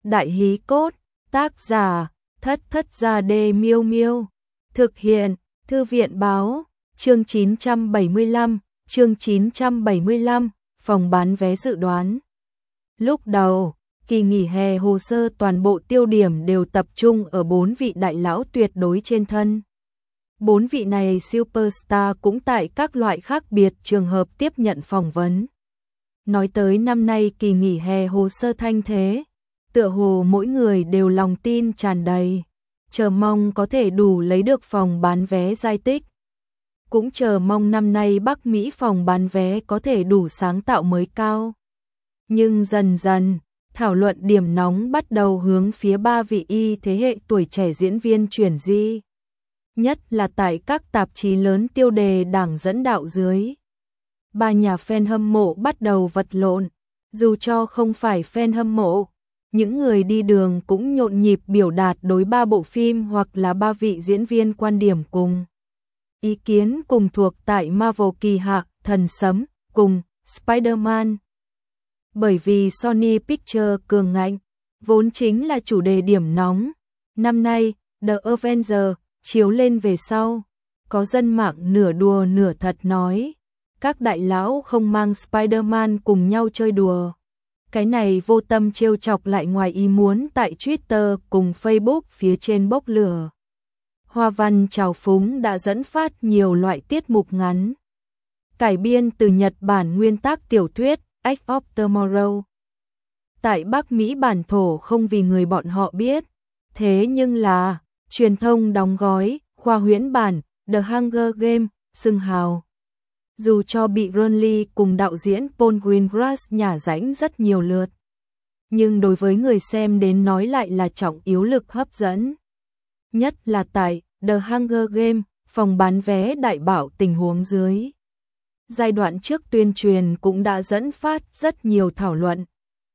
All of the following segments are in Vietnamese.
Đại hí cốt, tác giả, Thất Thất Gia Đê Miêu Miêu. Thực hiện, Thư viện báo, chương 975, phòng bán vé dự đoán. Lúc đầu, kỳ nghỉ hè hồ sơ toàn bộ tiêu điểm đều tập trung ở 4 vị đại lão tuyệt đối trên thân. 4 vị này superstar cũng tại các loại khác biệt trường hợp tiếp nhận phỏng vấn. Nói tới năm nay kỳ nghỉ hè hồ sơ thanh thế, tựa hồ mỗi người đều lòng tin tràn đầy, chờ mong có thể đủ lấy được phòng bán vé giai tích. Cũng chờ mong năm nay Bắc Mỹ phòng bán vé có thể đủ sáng tạo mới cao. Nhưng dần dần, thảo luận điểm nóng bắt đầu hướng phía 3 vị y thế hệ tuổi trẻ diễn viên chuyển di. Nhất là tại các tạp chí lớn tiêu đề đảng dẫn đạo dưới. 3 nhà fan hâm mộ bắt đầu vật lộn, dù cho không phải fan hâm mộ, những người đi đường cũng nhộn nhịp biểu đạt đối 3 bộ phim hoặc là 3 vị diễn viên quan điểm cùng. Ý kiến cùng thuộc tại Marvel kỳ hạ, Thần Sấm, cùng Spider-Man. Bởi vì Sony Pictures cường ngạnh, vốn chính là chủ đề điểm nóng. Năm nay, The Avengers chiếu lên về sau, có dân mạng nửa đùa nửa thật nói, các đại lão không mang Spider-Man cùng nhau chơi đùa. Cái này vô tâm trêu chọc lại ngoài ý muốn tại Twitter cùng Facebook phía trên bốc lửa. Hoa văn trào phúng đã dẫn phát nhiều loại tiết mục ngắn. Cải biên từ Nhật Bản nguyên tác tiểu thuyết Edge of Tomorrow. Tại Bắc Mỹ bản thổ không vì người bọn họ biết, thế nhưng là truyền thông đóng gói, khoa huyễn bản, The Hunger Games, xưng hào. Dù cho bị Ron Lee cùng đạo diễn Paul Greengrass nhả rãnh rất nhiều lượt, nhưng đối với người xem đến nói lại là trọng yếu lực hấp dẫn. Nhất là tại The Hunger Games, phòng bán vé đại bảo tình huống dưới. Giai đoạn trước tuyên truyền cũng đã dẫn phát rất nhiều thảo luận.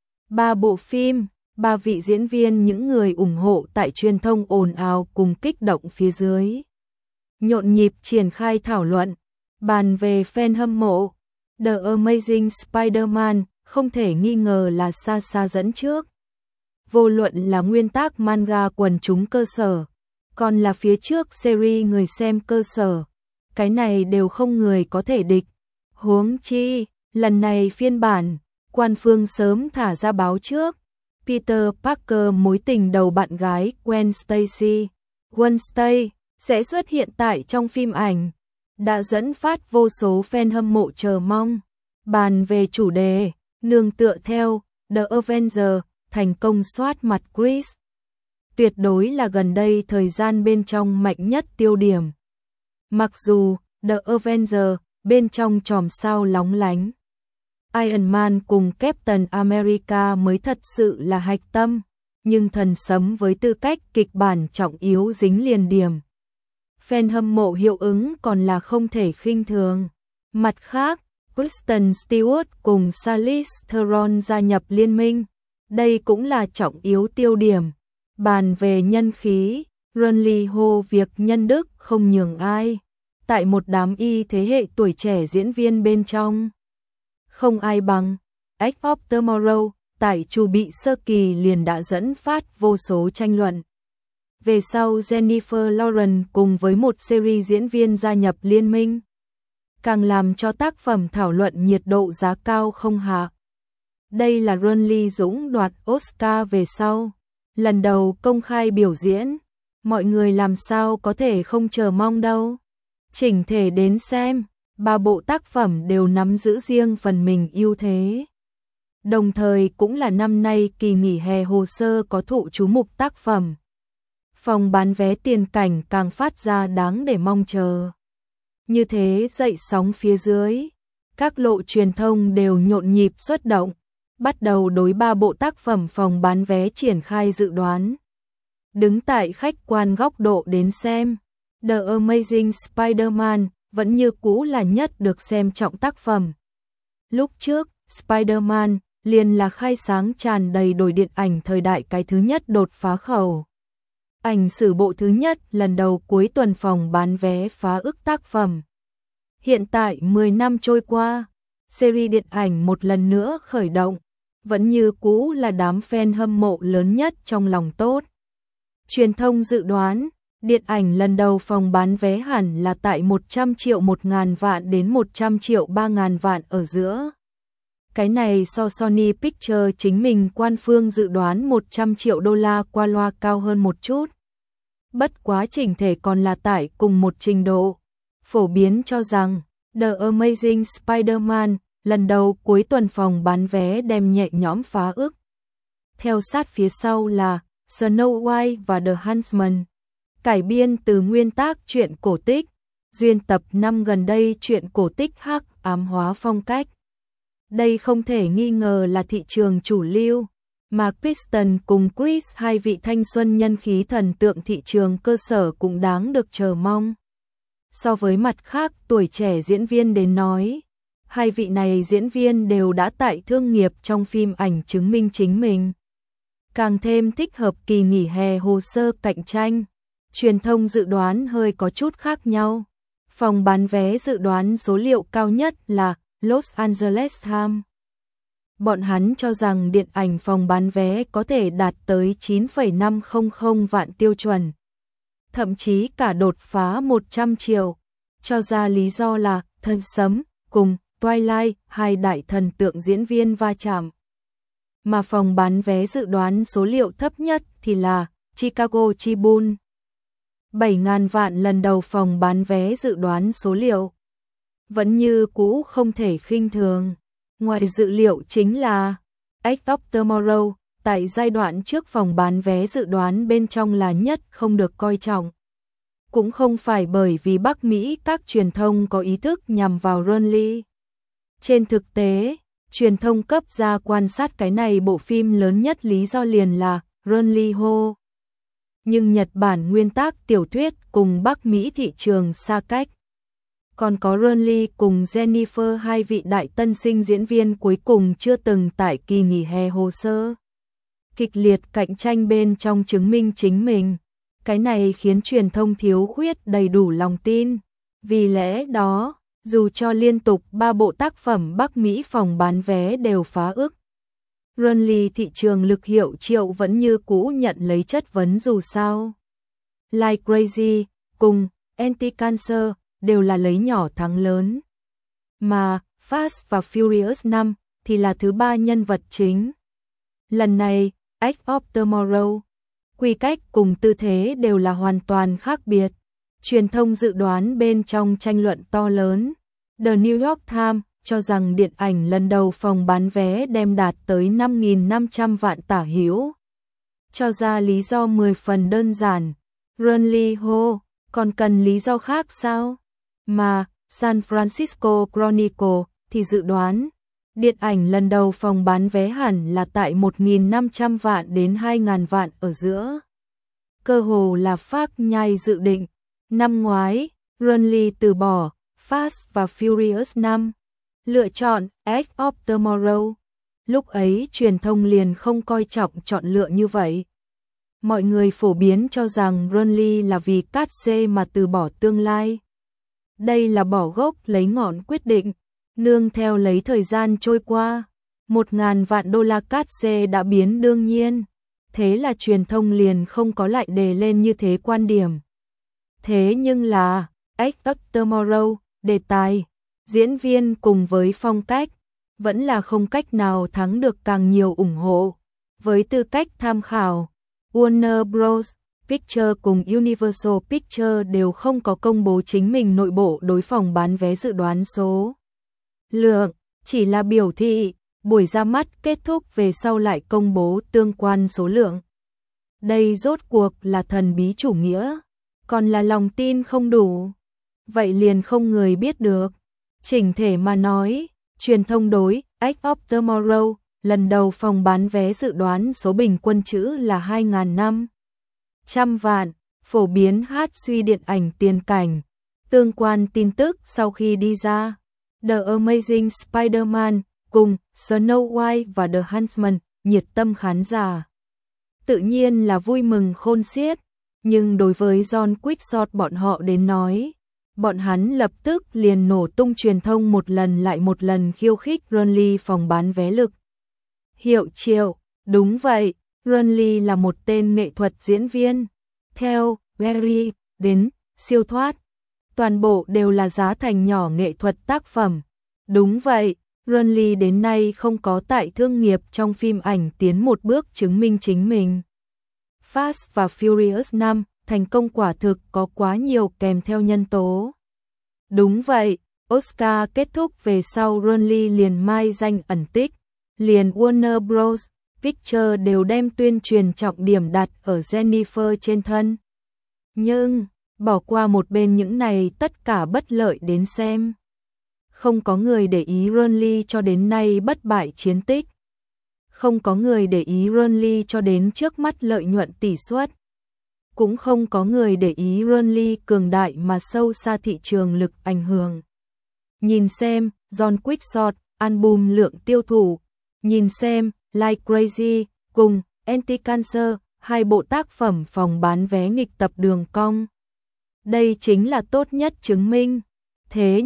3 bộ phim, 3 vị diễn viên, những người ủng hộ tại truyền thông ồn ào cùng kích động phía dưới. Nhộn nhịp triển khai thảo luận, bàn về fan hâm mộ. The Amazing Spider-Man không thể nghi ngờ là xa xa dẫn trước. Vô luận là nguyên tác manga quần chúng cơ sở, còn là phía trước series người xem cơ sở, cái này đều không người có thể địch. Huống chi, lần này phiên bản, quan phương sớm thả ra báo trước. Peter Parker mối tình đầu bạn gái Gwen Stacy, Wednesday, sẽ xuất hiện tại trong phim ảnh, đã dẫn phát vô số fan hâm mộ chờ mong. Bàn về chủ đề, nương tựa theo The Avengers, thành công soát mặt Chris. Tuyệt đối là gần đây thời gian bên trong mạnh nhất tiêu điểm. Mặc dù The Avengers bên trong chòm sao lóng lánh, Iron Man cùng Captain America mới thật sự là hạch tâm, nhưng Thần Sấm với tư cách kịch bản trọng yếu dính liền điểm. Fan hâm mộ hiệu ứng còn là không thể khinh thường. Mặt khác, Kristen Stewart cùng Charlize Theron gia nhập liên minh, đây cũng là trọng yếu tiêu điểm. Bàn về nhân khí, Ron Lee hô việc nhân đức không nhường ai. Tại một đám y thế hệ tuổi trẻ diễn viên bên trong, không ai bằng. Edge of Tomorrow tại chu bị sơ kỳ liền đã dẫn phát vô số tranh luận. Về sau Jennifer Lawrence cùng với một series diễn viên gia nhập liên minh, càng làm cho tác phẩm thảo luận nhiệt độ giá cao không hạ. Đây là Ron Lee Dũng đoạt Oscar về sau, lần đầu công khai biểu diễn, mọi người làm sao có thể không chờ mong đâu. Chỉnh thể đến xem, 3 bộ tác phẩm đều nắm giữ riêng phần mình ưu thế. Đồng thời cũng là năm nay kỳ nghỉ hè hồ sơ có thụ chú mục tác phẩm. Phòng bán vé tiền cảnh càng phát ra đáng để mong chờ. Như thế dậy sóng phía dưới, các lộ truyền thông đều nhộn nhịp xuất động, bắt đầu đối 3 bộ tác phẩm phòng bán vé triển khai dự đoán. Đứng tại khách quan góc độ đến xem, The Amazing Spider-Man vẫn như cũ là nhất được xem trọng tác phẩm. Lúc trước, Spider-Man liền là khai sáng tràn đầy đổi điện ảnh thời đại cái thứ nhất đột phá khẩu. Ảnh sử bộ thứ nhất lần đầu cuối tuần phòng bán vé phá ức tác phẩm. Hiện tại 10 năm trôi qua, series điện ảnh một lần nữa khởi động, vẫn như cũ là đám fan hâm mộ lớn nhất trong lòng tốt. Truyền thông dự đoán, điện ảnh lần đầu phòng bán vé hẳn là tại 100 triệu 1.000 vạn đến 100 triệu 3.000 vạn ở giữa. Cái này so Sony Pictures chính mình quan phương dự đoán 100 triệu đô la qua loa cao hơn một chút. Bất quá chỉnh thể còn là tại cùng một trình độ. Phổ biến cho rằng, The Amazing Spider-Man, lần đầu cuối tuần phòng bán vé đem nhẹ nhõm phá ước. Theo sát phía sau là Snow White và The Huntsman, cải biên từ nguyên tác truyện cổ tích, duyên tập năm gần đây truyện cổ tích hắc ám hóa phong cách. Đây không thể nghi ngờ là thị trường chủ lưu, mà Kristen cùng Chris, hai vị thanh xuân nhân khí thần tượng thị trường cơ sở cũng đáng được chờ mong. So với mặt khác tuổi trẻ diễn viên đến nói, hai vị này diễn viên đều đã tại thương nghiệp trong phim ảnh chứng minh chính mình. Càng thêm thích hợp kỳ nghỉ hè hồ sơ cạnh tranh. Truyền thông dự đoán hơi có chút khác nhau. Phòng bán vé dự đoán số liệu cao nhất là Los Angeles Times. Bọn hắn cho rằng điện ảnh phòng bán vé có thể đạt tới 9,500 vạn tiêu chuẩn. Thậm chí cả đột phá 100 triệu. Cho ra lý do là Thân Sấm cùng Twilight, hai đại thần tượng diễn viên va chạm. Mà phòng bán vé dự đoán số liệu thấp nhất thì là Chicago Tribune. 7.000 vạn lần đầu phòng bán vé dự đoán số liệu. Vẫn như cũ không thể khinh thường. Ngoài dự liệu chính là Edge of Tomorrow, tại giai đoạn trước phòng bán vé dự đoán bên trong là nhất không được coi trọng. Cũng không phải bởi vì Bắc Mỹ các truyền thông có ý thức nhằm vào Ronly. Trên thực tế, truyền thông cấp ra quan sát cái này bộ phim lớn nhất lý do liền là Ronly Ho. Nhưng Nhật Bản nguyên tác tiểu thuyết cùng Bắc Mỹ thị trường xa cách. Còn có Ronly cùng Jennifer, hai vị đại tân sinh diễn viên cuối cùng chưa từng tại kỳ nghỉ hè hồ sơ. Kịch liệt cạnh tranh bên trong chứng minh chính mình. Cái này khiến truyền thông thiếu khuyết đầy đủ lòng tin. Vì lẽ đó, dù cho liên tục 3 bộ tác phẩm Bắc Mỹ phòng bán vé đều phá ước, Ronly thị trường lực hiệu triệu vẫn như cũ nhận lấy chất vấn dù sao. Like Crazy cùng Anti-Cancer đều là lấy nhỏ thắng lớn. Mà Fast và Furious 5 thì là thứ ba nhân vật chính. Lần này, Edge of Tomorrow, quy cách cùng tư thế đều là hoàn toàn khác biệt. Truyền thông dự đoán bên trong tranh luận to lớn. The New York Times cho rằng điện ảnh lần đầu phòng bán vé đem đạt tới 5.500 vạn tả hữu. Cho ra lý do 10 phần đơn giản. Ronly Ho, còn cần lý do khác sao? Mà San Francisco Chronicle thì dự đoán điện ảnh lần đầu phòng bán vé hẳn là tại 1.500 vạn đến 2.000 vạn ở giữa. Cơ hồ là phác nhai dự định. Năm ngoái, Ronly từ bỏ Fast và Furious 5, lựa chọn Edge of Tomorrow. Lúc ấy truyền thông liền không coi trọng chọn lựa như vậy. Mọi người phổ biến cho rằng Ronly là vì cát xê mà từ bỏ tương lai. Đây là bỏ gốc lấy ngọn quyết định, nương theo lấy thời gian trôi qua. 1.000 vạn đô la cát xê đã biến đương nhiên. Thế là truyền thông liền không có lại đề lên như thế quan điểm. Thế nhưng là, Edge of Tomorrow, đề tài, diễn viên cùng với phong cách, vẫn là không cách nào thắng được càng nhiều ủng hộ. Với tư cách tham khảo, Warner Bros. Pictures cùng Universal Pictures đều không có công bố chính mình nội bộ đối phòng bán vé dự đoán số lượng, chỉ là biểu thị, buổi ra mắt kết thúc về sau lại công bố tương quan số lượng. Đây rốt cuộc là thần bí chủ nghĩa, còn là lòng tin không đủ. Vậy liền không người biết được. Chỉnh thể mà nói, truyền thông đối Edge of Tomorrow, lần đầu phòng bán vé dự đoán số bình quân chữ là 2.500 vạn, phổ biến hát suy điện ảnh tiền cảnh. Tương quan tin tức sau khi đi ra, The Amazing Spider-Man cùng Snow White và The Huntsman, nhiệt tâm khán giả. Tự nhiên là vui mừng khôn xiết, nhưng đối với John Quixote bọn họ đến nói, bọn hắn lập tức liền nổ tung truyền thông một lần lại một lần khiêu khích Ronly phòng bán vé lực Hiệu triệu, đúng vậy, Runley là một tên nghệ thuật diễn viên. Theo Berry, đến siêu thoát, toàn bộ đều là giá thành nhỏ nghệ thuật tác phẩm. Đúng vậy, Runley đến nay không có tại thương nghiệp trong phim ảnh tiến một bước chứng minh chính mình. Fast và Furious 5, thành công quả thực có quá nhiều kèm theo nhân tố. Đúng vậy, Oscar kết thúc về sau Runley liền mai danh ẩn tích, liền Warner Bros. Pictures đều đem tuyên truyền trọng điểm đặt ở Jennifer trên thân. Nhưng, bỏ qua một bên những này tất cả bất lợi đến xem. Không có người để ý Runley cho đến nay bất bại chiến tích. Không có người để ý Runley cho đến trước mắt lợi nhuận tỷ suất. Cũng không có người để ý Runley cường đại mà sâu xa thị trường lực ảnh hưởng. Nhìn xem, John Quick album lượng tiêu thụ. Nhìn xem, Like Crazy, cùng Anti-Cancer, hai bộ tác phẩm phòng bán vé nghịch tập đường cong. Đây chính là tốt nhất chứng minh. Thế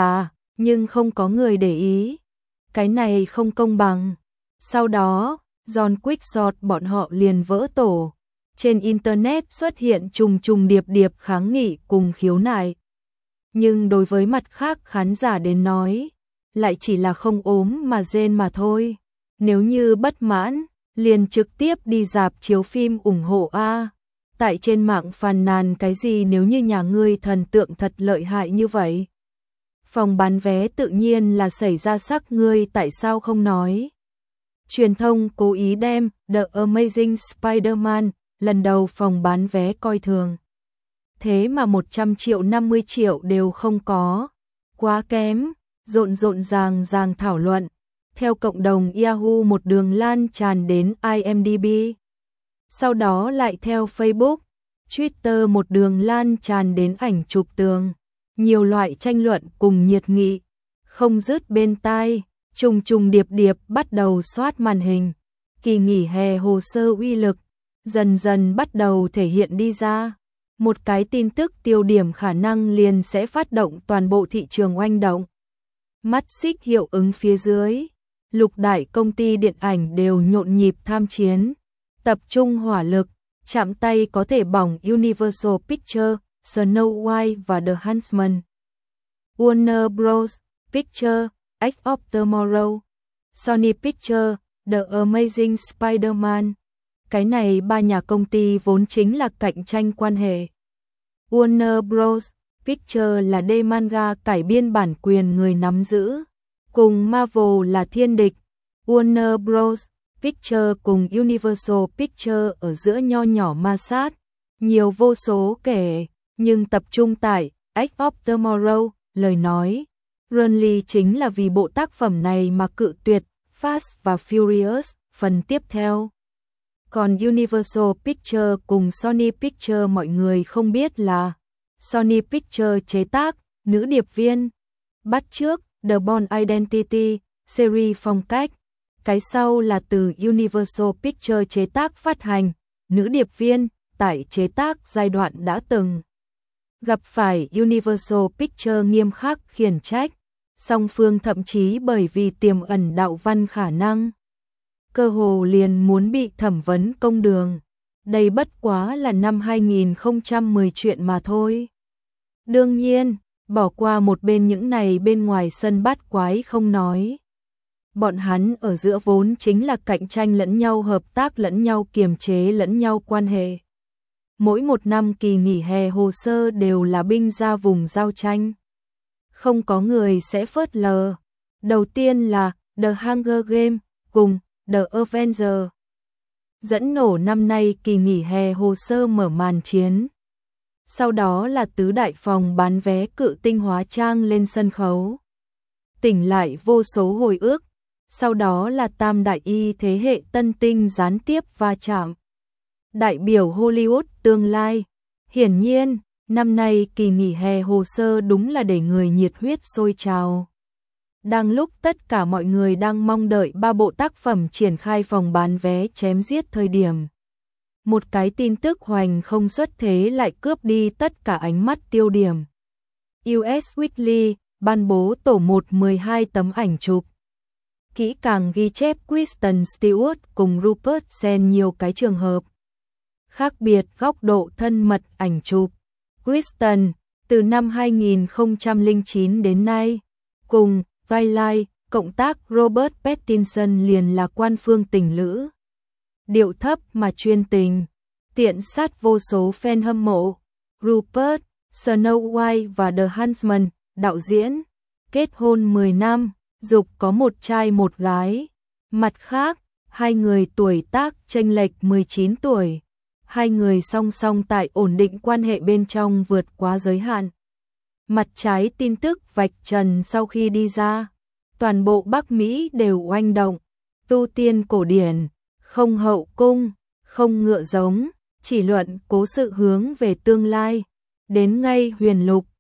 nhưng không có người để ý. Cái này không công bằng. Sau đó, John Quick bọn họ liền vỡ tổ. Trên Internet xuất hiện trùng điệp kháng nghị cùng khiếu nại. Nhưng đối với mặt khác khán giả đến nói, lại chỉ là không ốm mà rên mà thôi. Nếu như bất mãn, liền trực tiếp đi rạp chiếu phim ủng hộ a. Tại trên mạng phàn nàn cái gì nếu như nhà ngươi thần tượng thật lợi hại như vậy. Phòng bán vé tự nhiên là xảy ra sắc ngươi tại sao không nói. Truyền thông cố ý đem The Amazing Spider-Man lần đầu phòng bán vé coi thường. Thế mà 100 triệu 50 triệu đều không có. Quá kém, rộn ràng thảo luận. Theo cộng đồng Yahoo một đường lan tràn đến IMDb. Sau đó lại theo Facebook, Twitter một đường lan tràn đến ảnh chụp tường. Nhiều loại tranh luận cùng nhiệt nghị, không dứt bên tai, trùng điệp bắt đầu soát màn hình. Kỳ nghỉ hè hồ sơ uy lực, dần bắt đầu thể hiện đi ra. Một cái tin tức tiêu điểm khả năng liền sẽ phát động toàn bộ thị trường oanh động. Mắt xích hiệu ứng phía dưới, lục đại công ty điện ảnh đều nhộn nhịp tham chiến, tập trung hỏa lực, chạm tay có thể bỏng Universal Pictures, Snow White và The Huntsman. Warner Bros. Pictures, Edge of Tomorrow, Sony Pictures, The Amazing Spider-Man. Cái này ba nhà công ty vốn chính là cạnh tranh quan hệ. Warner Bros. Pictures là D manga cải biên bản quyền người nắm giữ, cùng Marvel là thiên địch. Warner Bros. Pictures cùng Universal Pictures ở giữa nho nhỏ ma sát, nhiều vô số kể, nhưng tập trung tại Edge of Tomorrow, lời nói. Runley chính là vì bộ tác phẩm này mà cự tuyệt Fast và Furious phần tiếp theo. Còn Universal Pictures cùng Sony Pictures mọi người không biết là Sony Pictures chế tác, nữ điệp viên, bắt chước The Bourne Identity, series phong cách. Cái sau là từ Universal Pictures chế tác phát hành, nữ điệp viên, tại chế tác giai đoạn đã từng gặp phải Universal Pictures nghiêm khắc khiển trách, song phương thậm chí bởi vì tiềm ẩn đạo văn khả năng, cơ hồ liền muốn bị thẩm vấn công đường. Đây bất quá là năm 2010 chuyện mà thôi. Đương nhiên, bỏ qua một bên những này bên ngoài sân bát quái không nói. Bọn hắn ở giữa vốn chính là cạnh tranh lẫn nhau, hợp tác lẫn nhau, kiềm chế lẫn nhau quan hệ. Mỗi một năm kỳ nghỉ hè hồ sơ đều là binh ra vùng giao tranh. Không có người sẽ phớt lờ. Đầu tiên là The Hunger Games cùng The Avengers. Dẫn nổ năm nay kỳ nghỉ hè hồ sơ mở màn chiến. Sau đó là tứ đại phòng bán vé cự tinh hóa trang lên sân khấu. Tỉnh lại vô số hồi ức. Sau đó là tam đại y thế hệ tân tinh gián tiếp va chạm. Đại biểu Hollywood tương lai. Hiển nhiên, năm nay kỳ nghỉ hè hồ sơ đúng là để người nhiệt huyết sôi trào. Đang lúc tất cả mọi người đang mong đợi ba bộ tác phẩm triển khai phòng bán vé chém giết thời điểm. Một cái tin tức hoành không xuất thế lại cướp đi tất cả ánh mắt tiêu điểm. US Weekly ban bố tổ 1 12 tấm ảnh chụp. kỹ càng ghi chép Kristen Stewart cùng Rupert Sent nhiều cái trường hợp khác biệt góc độ thân mật ảnh chụp. Kristen, từ năm 2009 đến nay, cùng Twilight, cộng tác Robert Pattinson liền là quan phương tình lữ. Điệu thấp mà chuyên tình, tiện sát vô số fan hâm mộ. Rupert, Snow White và The Huntsman, đạo diễn, kết hôn 10 năm, dục có một trai một gái. Mặt khác, hai người tuổi tác chênh lệch 19 tuổi. Hai người song song tại ổn định quan hệ bên trong vượt quá giới hạn. Mặt trái tin tức vạch trần sau khi đi ra, toàn bộ Bắc Mỹ đều oanh động. Tu tiên cổ điển, không hậu cung, không ngựa giống, chỉ luận cố sự hướng về tương lai. Đến ngay huyền lục,